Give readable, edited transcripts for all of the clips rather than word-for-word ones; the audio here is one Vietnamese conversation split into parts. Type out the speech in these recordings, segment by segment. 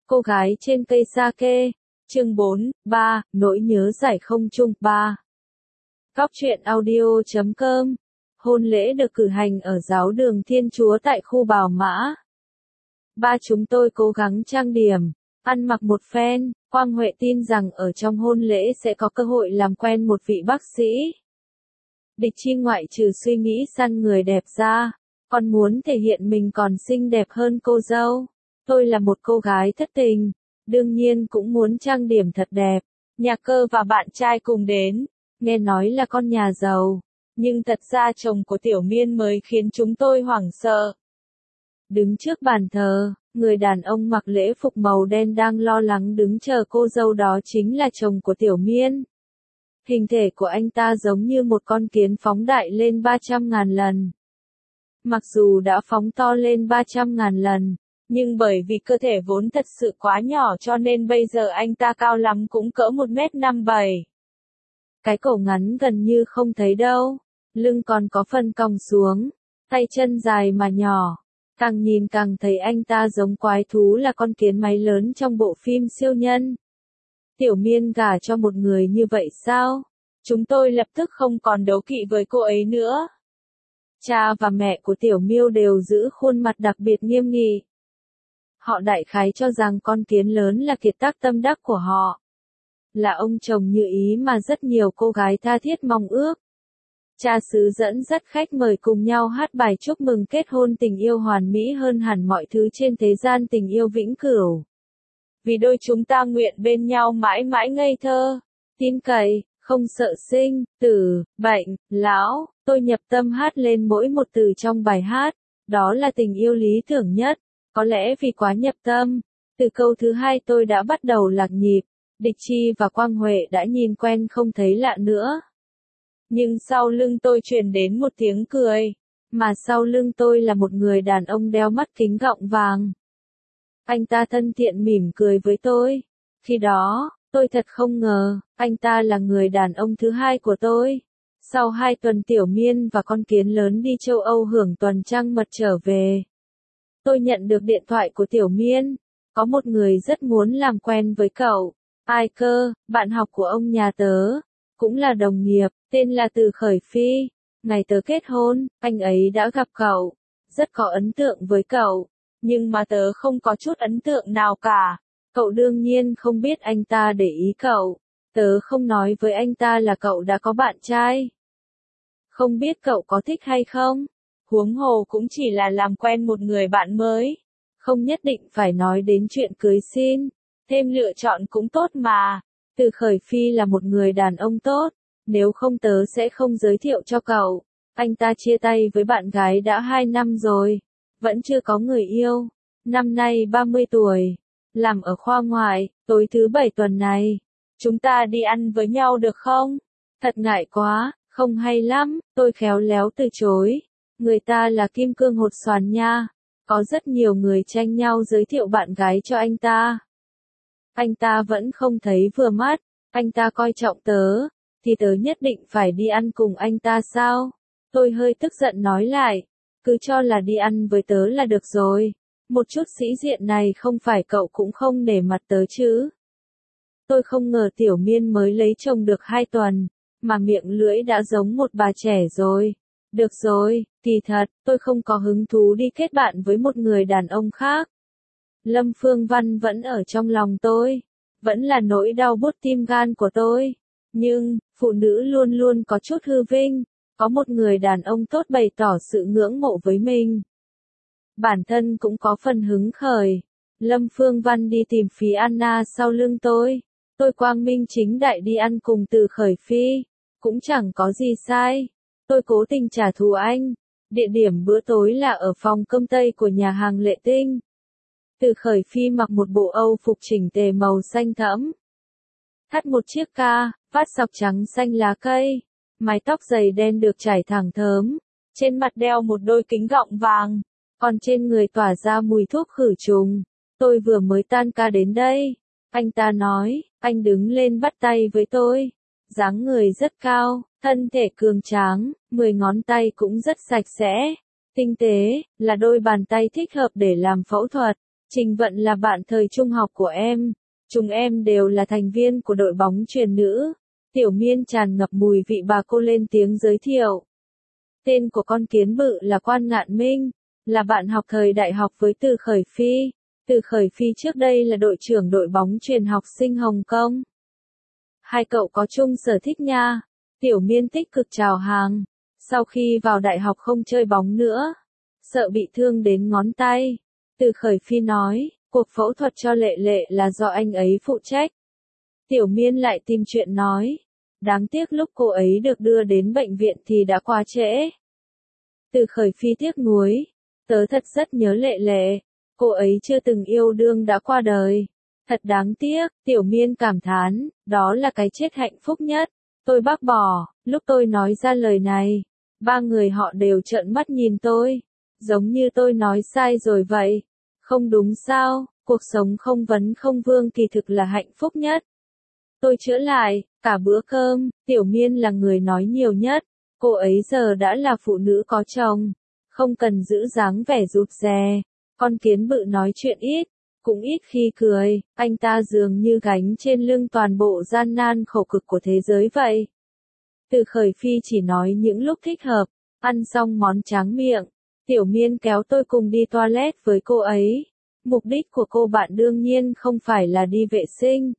Cô gái trên cây sake, chương 4, 3, nỗi nhớ giải không chung, 3. Góc truyện audio.com. Hôn lễ được cử hành ở giáo đường Thiên Chúa tại khu Bảo Mã. Ba chúng tôi cố gắng trang điểm, ăn mặc một phen. Quang Huệ tin rằng ở trong hôn lễ sẽ có cơ hội làm quen một vị bác sĩ. Địch Chi ngoại trừ suy nghĩ săn người đẹp ra, còn muốn thể hiện mình còn xinh đẹp hơn cô dâu. Tôi là một cô gái thất tình, đương nhiên cũng muốn trang điểm thật đẹp. Nhà Cơ và bạn trai cùng đến, nghe nói là con nhà giàu, nhưng thật ra chồng của Tiểu Miên mới khiến chúng tôi hoảng sợ. Đứng trước bàn thờ, người đàn ông mặc lễ phục màu đen đang lo lắng đứng chờ cô dâu, đó chính là chồng của Tiểu Miên. Hình thể của anh ta giống như một con kiến phóng đại lên 300.000 lần. Mặc dù đã phóng to lên 300.000 lần, nhưng bởi vì cơ thể vốn thật sự quá nhỏ cho nên bây giờ anh ta cao lắm cũng cỡ 1m57. Cái cổ ngắn gần như không thấy đâu, lưng còn có phần cong xuống, tay chân dài mà nhỏ. Càng nhìn càng thấy anh ta giống quái thú, là con kiến máy lớn trong bộ phim siêu nhân. Tiểu Miên gả cho một người như vậy sao? Chúng tôi lập tức không còn đố kỵ với cô ấy nữa. Cha và mẹ của Tiểu Miêu đều giữ khuôn mặt đặc biệt nghiêm nghị. Họ đại khái cho rằng con kiến lớn là kiệt tác tâm đắc của họ. Là ông chồng như ý mà rất nhiều cô gái tha thiết mong ước. Cha xứ dẫn dắt khách mời cùng nhau hát bài chúc mừng kết hôn, tình yêu hoàn mỹ hơn hẳn mọi thứ trên thế gian, tình yêu vĩnh cửu. Vì đôi chúng ta nguyện bên nhau mãi mãi ngây thơ, tin cậy, không sợ sinh, tử, bệnh, lão. Tôi nhập tâm hát lên mỗi một từ trong bài hát, đó là tình yêu lý tưởng nhất. Có lẽ vì quá nhập tâm, từ câu thứ hai tôi đã bắt đầu lạc nhịp. Địch Chi và Quang Huệ đã nhìn quen không thấy lạ nữa. Nhưng sau lưng tôi truyền đến một tiếng cười, mà sau lưng tôi là một người đàn ông đeo mắt kính gọng vàng. Anh ta thân thiện mỉm cười với tôi. Khi đó, tôi thật không ngờ, anh ta là người đàn ông thứ hai của tôi. Sau 2 tuần Tiểu Miên và con kiến lớn đi châu Âu hưởng tuần trăng mật trở về, tôi nhận được điện thoại của Tiểu Miên. Có một người rất muốn làm quen với cậu. Ai cơ? Bạn học của ông nhà tớ, cũng là đồng nghiệp, tên là Từ Khởi Phi. Ngày tớ kết hôn, anh ấy đã gặp cậu, rất có ấn tượng với cậu, nhưng mà tớ không có chút ấn tượng nào cả. Cậu đương nhiên không biết anh ta để ý cậu. Tớ không nói với anh ta là cậu đã có bạn trai. Không biết cậu có thích hay không? Huống hồ cũng chỉ là làm quen một người bạn mới. Không nhất định phải nói đến chuyện cưới xin. Thêm lựa chọn cũng tốt mà. Từ Khởi Phi là một người đàn ông tốt. Nếu không tớ sẽ không giới thiệu cho cậu. Anh ta chia tay với bạn gái đã 2 năm rồi. Vẫn chưa có người yêu. Năm nay 30 tuổi. Làm ở khoa ngoại. Tối thứ 7 tuần này, chúng ta đi ăn với nhau được không? Thật ngại quá, không hay lắm. Tôi khéo léo từ chối. Người ta là kim cương hột xoàn nha. Có rất nhiều người tranh nhau giới thiệu bạn gái cho anh ta. Anh ta vẫn không thấy vừa mắt. Anh ta coi trọng tớ, thì tớ nhất định phải đi ăn cùng anh ta sao? Tôi hơi tức giận nói lại. Cứ cho là đi ăn với tớ là được rồi. Một chút sĩ diện này không phải cậu cũng không nể mặt tớ chứ? Tôi không ngờ Tiểu Miên mới lấy chồng được 2 tuần, mà miệng lưỡi đã giống một bà trẻ rồi. Được rồi, thì thật, tôi không có hứng thú đi kết bạn với một người đàn ông khác. Lâm Phương Văn vẫn ở trong lòng tôi, vẫn là nỗi đau buốt tim gan của tôi. Nhưng, phụ nữ luôn luôn có chút hư vinh, có một người đàn ông tốt bày tỏ sự ngưỡng mộ với mình. Bản thân cũng có phần hứng khởi. Lâm Phương Văn đi tìm Phí Anna sau lưng tôi quang minh chính đại đi ăn cùng Từ Khởi Phi, cũng chẳng có gì sai. Tôi cố tình trả thù anh. Địa điểm bữa tối là ở phòng cơm Tây của nhà hàng Lệ Tinh. Từ Khởi Phi mặc một bộ Âu phục chỉnh tề màu xanh thẫm, thắt một chiếc ca, vát sọc trắng xanh lá cây, mái tóc dày đen được trải thẳng thớm, trên mặt đeo một đôi kính gọng vàng, còn trên người tỏa ra mùi thuốc khử trùng. Tôi vừa mới tan ca đến đây. Anh ta nói, anh đứng lên bắt tay với tôi. Dáng người rất cao, thân thể cường tráng, 10 ngón tay cũng rất sạch sẽ, tinh tế, là đôi bàn tay thích hợp để làm phẫu thuật. Trình Vận là bạn thời trung học của em. Chúng em đều là thành viên của đội bóng chuyền nữ. Tiểu Miên tràn ngập mùi vị bà cô lên tiếng giới thiệu. Tên của con kiến bự là Quan Ngạn Minh, là bạn học thời đại học với Từ Khởi Phi. Từ Khởi Phi trước đây là đội trưởng đội bóng chuyền học sinh Hồng Kông. Hai cậu có chung sở thích nha. Tiểu Miên tích cực chào hàng. Sau khi vào đại học không chơi bóng nữa, sợ bị thương đến ngón tay. Từ Khởi Phi nói, cuộc phẫu thuật cho Lệ Lệ là do anh ấy phụ trách. Tiểu Miên lại tìm chuyện nói. Đáng tiếc lúc cô ấy được đưa đến bệnh viện thì đã quá trễ. Từ Khởi Phi tiếc nuối. Tớ thật rất nhớ Lệ Lệ. Cô ấy chưa từng yêu đương đã qua đời. Thật đáng tiếc, Tiểu Miên cảm thán, đó là cái chết hạnh phúc nhất. Tôi bác bỏ, lúc tôi nói ra lời này. Ba người họ đều trợn mắt nhìn tôi. Giống như tôi nói sai rồi vậy. Không đúng sao, cuộc sống không vấn không vương kỳ thực là hạnh phúc nhất. Tôi chữa lại, cả bữa cơm, Tiểu Miên là người nói nhiều nhất. Cô ấy giờ đã là phụ nữ có chồng. Không cần giữ dáng vẻ rụt rè. Con kiến bự nói chuyện ít, cũng ít khi cười. Anh ta dường như gánh trên lưng toàn bộ gian nan khổ cực của thế giới vậy. Từ Khởi Phi chỉ nói những lúc thích hợp. Ăn xong món tráng miệng, Tiểu Miên kéo tôi cùng đi toilet với cô ấy. Mục đích của cô bạn đương nhiên không phải là đi vệ sinh.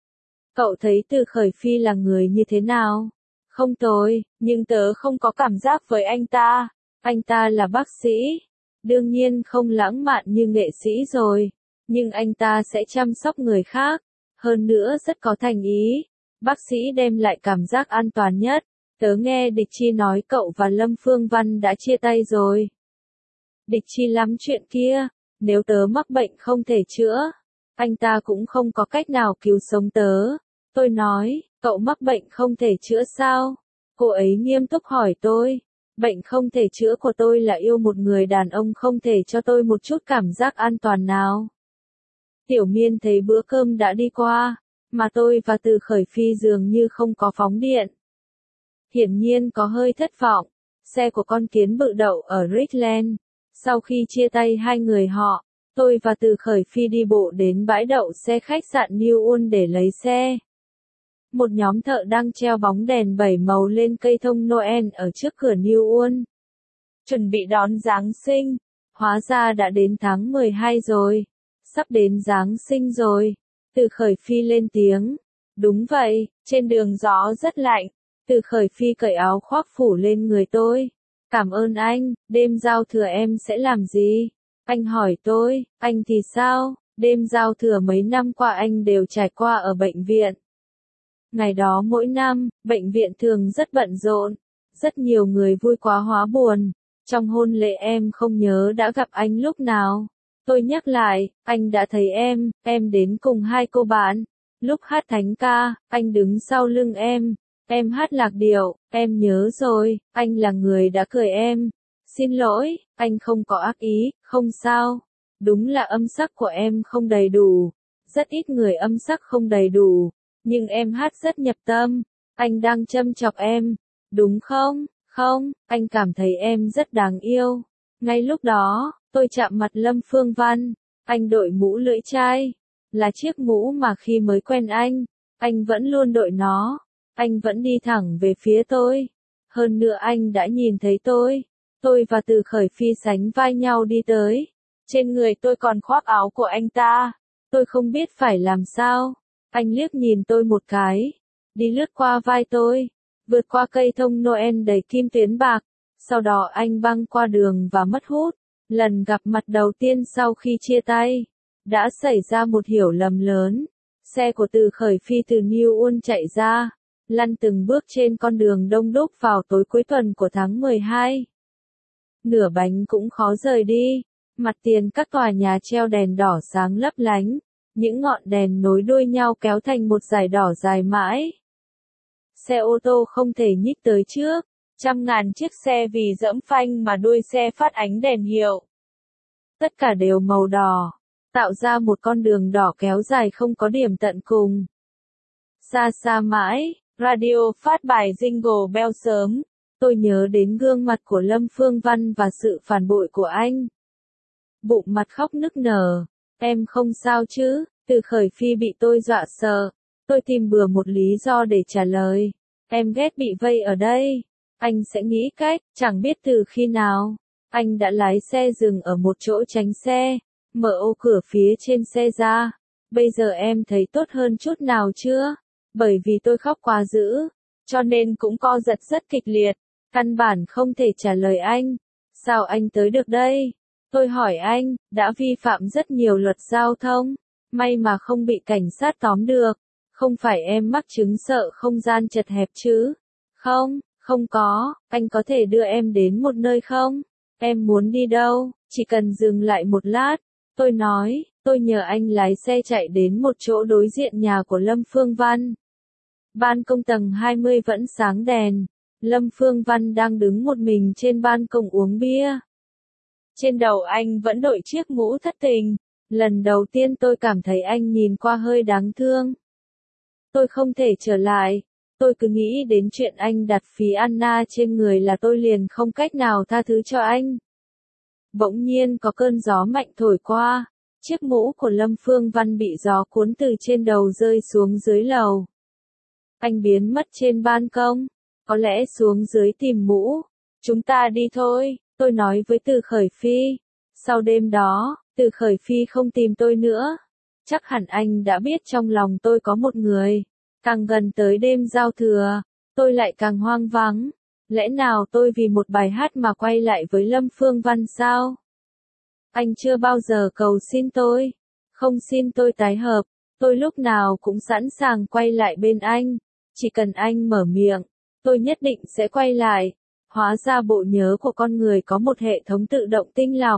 Cậu thấy Từ Khởi Phi là người như thế nào? Không tồi, nhưng tớ không có cảm giác với anh ta. Anh ta là bác sĩ. Đương nhiên không lãng mạn như nghệ sĩ rồi. Nhưng anh ta sẽ chăm sóc người khác. Hơn nữa rất có thành ý. Bác sĩ đem lại cảm giác an toàn nhất. Tớ nghe Địch Chi nói cậu và Lâm Phương Văn đã chia tay rồi. Địch Chi lắm chuyện kia. Nếu tớ mắc bệnh không thể chữa, anh ta cũng không có cách nào cứu sống tớ. Tôi nói, cậu mắc bệnh không thể chữa sao? Cô ấy nghiêm túc hỏi tôi. Bệnh không thể chữa của tôi là yêu một người đàn ông không thể cho tôi một chút cảm giác an toàn nào. Tiểu Miên thấy bữa cơm đã đi qua, mà tôi và Từ Khởi Phi dường như không có phóng điện. Hiển nhiên có hơi thất vọng. Xe của con kiến bự đậu ở Richland. Sau khi chia tay hai người họ, tôi và Từ Khởi Phi đi bộ đến bãi đậu xe khách sạn New Ulm để lấy xe. Một nhóm thợ đang treo bóng đèn 7 màu lên cây thông Noel ở trước cửa New Ulm. Chuẩn bị đón Giáng sinh. Hóa ra đã đến tháng 12 rồi. Sắp đến Giáng sinh rồi. Từ Khởi Phi lên tiếng. Đúng vậy, trên đường gió rất lạnh. Từ Khởi Phi cởi áo khoác phủ lên người tôi. Cảm ơn anh, đêm giao thừa em sẽ làm gì? Anh hỏi tôi, anh thì sao? Đêm giao thừa mấy năm qua anh đều trải qua ở bệnh viện. Ngày đó mỗi năm, bệnh viện thường rất bận rộn. Rất nhiều người vui quá hóa buồn. Trong hôn lễ em không nhớ đã gặp anh lúc nào. Tôi nhắc lại, anh đã thấy em đến cùng hai cô bạn. Lúc hát thánh ca, anh đứng sau lưng em hát lạc điệu, em nhớ rồi, anh là người đã cười em. Xin lỗi, anh không có ác ý, không sao. Đúng là âm sắc của em không đầy đủ. Rất ít người âm sắc không đầy đủ. Nhưng em hát rất nhập tâm. Anh đang châm chọc em. Đúng không? Không, anh cảm thấy em rất đáng yêu. Ngay lúc đó, tôi chạm mặt Lâm Phương Văn. Anh đội mũ lưỡi chai. Là chiếc mũ mà khi mới quen anh vẫn luôn đội nó. Anh vẫn đi thẳng về phía tôi. Hơn nữa anh đã nhìn thấy tôi. Tôi và Từ Khởi Phi sánh vai nhau đi tới. Trên người tôi còn khoác áo của anh ta. Tôi không biết phải làm sao. Anh liếc nhìn tôi một cái. Đi lướt qua vai tôi. Vượt qua cây thông Noel đầy kim tuyến bạc. Sau đó anh băng qua đường và mất hút. Lần gặp mặt đầu tiên sau khi chia tay. Đã xảy ra một hiểu lầm lớn. Xe của Từ Khởi Phi từ New Ulm chạy ra. Lăn từng bước trên con đường đông đúc vào tối cuối tuần của tháng 12. Nửa bánh cũng khó rời đi. Mặt tiền các tòa nhà treo đèn đỏ sáng lấp lánh. Những ngọn đèn nối đuôi nhau kéo thành một dải đỏ dài mãi. Xe ô tô không thể nhích tới trước. Trăm ngàn chiếc xe vì dẫm phanh mà đuôi xe phát ánh đèn hiệu. Tất cả đều màu đỏ. Tạo ra một con đường đỏ kéo dài không có điểm tận cùng. Xa xa mãi, radio phát bài Jingle Bell sớm. Tôi nhớ đến gương mặt của Lâm Phương Văn và sự phản bội của anh. Bụng mặt khóc nức nở. Em không sao chứ? Từ Khởi Phi bị tôi dọa sợ. Tôi tìm bừa một lý do để trả lời. Em ghét bị vây ở đây. Anh sẽ nghĩ cách, chẳng biết từ khi nào. Anh đã lái xe dừng ở một chỗ tránh xe, mở ô cửa phía trên xe ra. Bây giờ em thấy tốt hơn chút nào chưa? Bởi vì tôi khóc quá dữ, cho nên cũng co giật rất kịch liệt. Căn bản không thể trả lời anh. Sao anh tới được đây? Tôi hỏi anh, đã vi phạm rất nhiều luật giao thông. May mà không bị cảnh sát tóm được. Không phải em mắc chứng sợ không gian chật hẹp chứ? Không, không có. Anh có thể đưa em đến một nơi không? Em muốn đi đâu? Chỉ cần dừng lại một lát. Tôi nói, tôi nhờ anh lái xe chạy đến một chỗ đối diện nhà của Lâm Phương Văn. Ban công tầng 20 vẫn sáng đèn. Lâm Phương Văn đang đứng một mình trên ban công uống bia. Trên đầu anh vẫn đội chiếc mũ thất tình. Lần đầu tiên tôi cảm thấy anh nhìn qua hơi đáng thương. Tôi không thể trở lại. Tôi cứ nghĩ đến chuyện anh đặt phí Anna trên người là tôi liền không cách nào tha thứ cho anh. Bỗng nhiên có cơn gió mạnh thổi qua. Chiếc mũ của Lâm Phương Văn bị gió cuốn từ trên đầu rơi xuống dưới lầu. Anh biến mất trên ban công. Có lẽ xuống dưới tìm mũ. Chúng ta đi thôi, tôi nói với Từ Khởi Phi. Sau đêm đó, Từ Khởi Phi không tìm tôi nữa. Chắc hẳn anh đã biết trong lòng tôi có một người. Càng gần tới đêm giao thừa, tôi lại càng hoang vắng. Lẽ nào tôi vì một bài hát mà quay lại với Lâm Phương Văn sao? Anh chưa bao giờ cầu xin tôi. Không xin tôi tái hợp. Tôi lúc nào cũng sẵn sàng quay lại bên anh. Chỉ cần anh mở miệng, tôi nhất định sẽ quay lại. Hóa ra bộ nhớ của con người có một hệ thống tự động tinh lọc.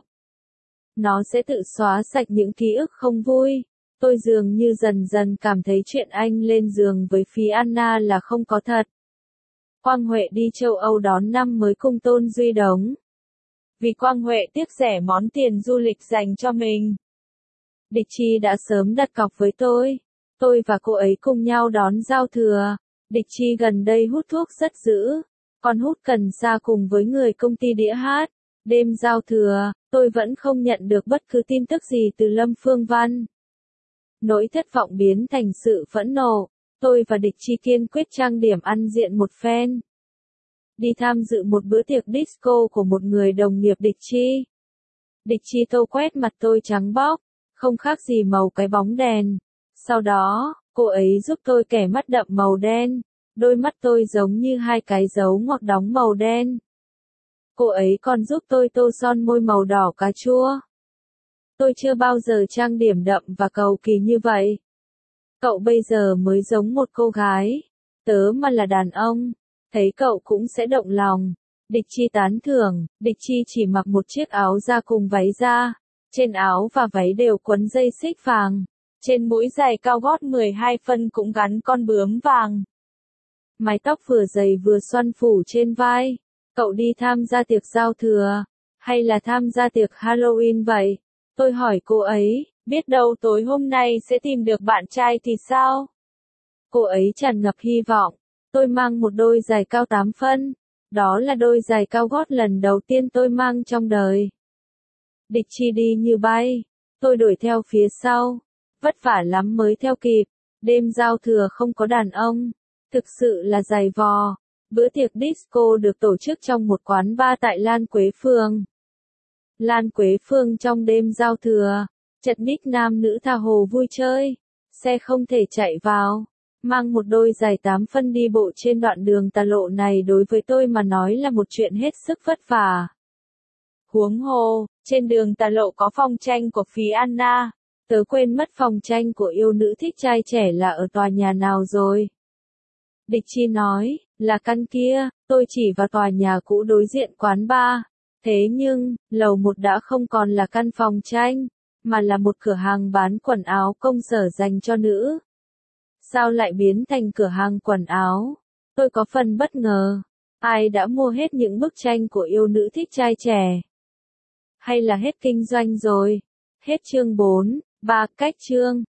Nó sẽ tự xóa sạch những ký ức không vui. Tôi dường như dần dần cảm thấy chuyện anh lên giường với Phí Anna là không có thật. Quang Huệ đi châu Âu đón năm mới cùng Tôn Duy Đống. Vì Quang Huệ tiếc rẻ món tiền du lịch dành cho mình, Địch Chi đã sớm đặt cọc với tôi. Tôi và cô ấy cùng nhau đón giao thừa. Địch Chi gần đây hút thuốc rất dữ. Còn hút cần sa cùng với người công ty đĩa hát. Đêm giao thừa, tôi vẫn không nhận được bất cứ tin tức gì từ Lâm Phương Văn. Nỗi thất vọng biến thành sự phẫn nộ. Tôi và Địch Chi kiên quyết trang điểm ăn diện một phen. Đi tham dự một bữa tiệc disco của một người đồng nghiệp Địch Chi. Địch Chi tô quét mặt tôi trắng bóc, không khác gì màu cái bóng đèn. Sau đó, cô ấy giúp tôi kẻ mắt đậm màu đen. Đôi mắt tôi giống như hai cái dấu ngoặc đóng màu đen. Cô ấy còn giúp tôi tô son môi màu đỏ cà chua. Tôi chưa bao giờ trang điểm đậm và cầu kỳ như vậy. Cậu bây giờ mới giống một cô gái. Tớ mà là đàn ông, thấy cậu cũng sẽ động lòng. Địch Chi tán thưởng. Địch Chi chỉ mặc một chiếc áo da cùng váy da. Trên áo và váy đều quấn dây xích vàng. Trên mũi giày cao gót 12 phân cũng gắn con bướm vàng. Mái tóc vừa dày vừa xoăn phủ trên vai. Cậu đi tham gia tiệc giao thừa, hay là tham gia tiệc Halloween vậy? Tôi hỏi cô ấy, biết đâu tối hôm nay sẽ tìm được bạn trai thì sao? Cô ấy tràn ngập hy vọng. Tôi mang một đôi giày cao 8 phân. Đó là đôi giày cao gót lần đầu tiên tôi mang trong đời. Địch Chi đi như bay. Tôi đuổi theo phía sau. Vất vả lắm mới theo kịp. Đêm giao thừa không có đàn ông. Thực sự là dày vò. Bữa tiệc disco được tổ chức trong một quán bar tại Lan Quế Phương. Lan Quế Phương trong đêm giao thừa. Chật ních nam nữ tha hồ vui chơi. Xe không thể chạy vào. Mang một đôi giày 8 phân đi bộ trên đoạn đường tà lộ này đối với tôi mà nói là một chuyện hết sức vất vả. Huống hồ, trên đường tà lộ có phòng tranh của Phí Anna. Tớ quên mất phòng tranh của yêu nữ thích trai trẻ là ở tòa nhà nào rồi. Địch Chi nói, là căn kia. Tôi chỉ vào tòa nhà cũ đối diện quán bar. Thế nhưng, lầu 1 đã không còn là căn phòng tranh, mà là một cửa hàng bán quần áo công sở dành cho nữ. Sao lại biến thành cửa hàng quần áo? Tôi có phần bất ngờ. Ai đã mua hết những bức tranh của yêu nữ thích trai trẻ? Hay là hết kinh doanh rồi? Hết chương 4, 3 cách chương.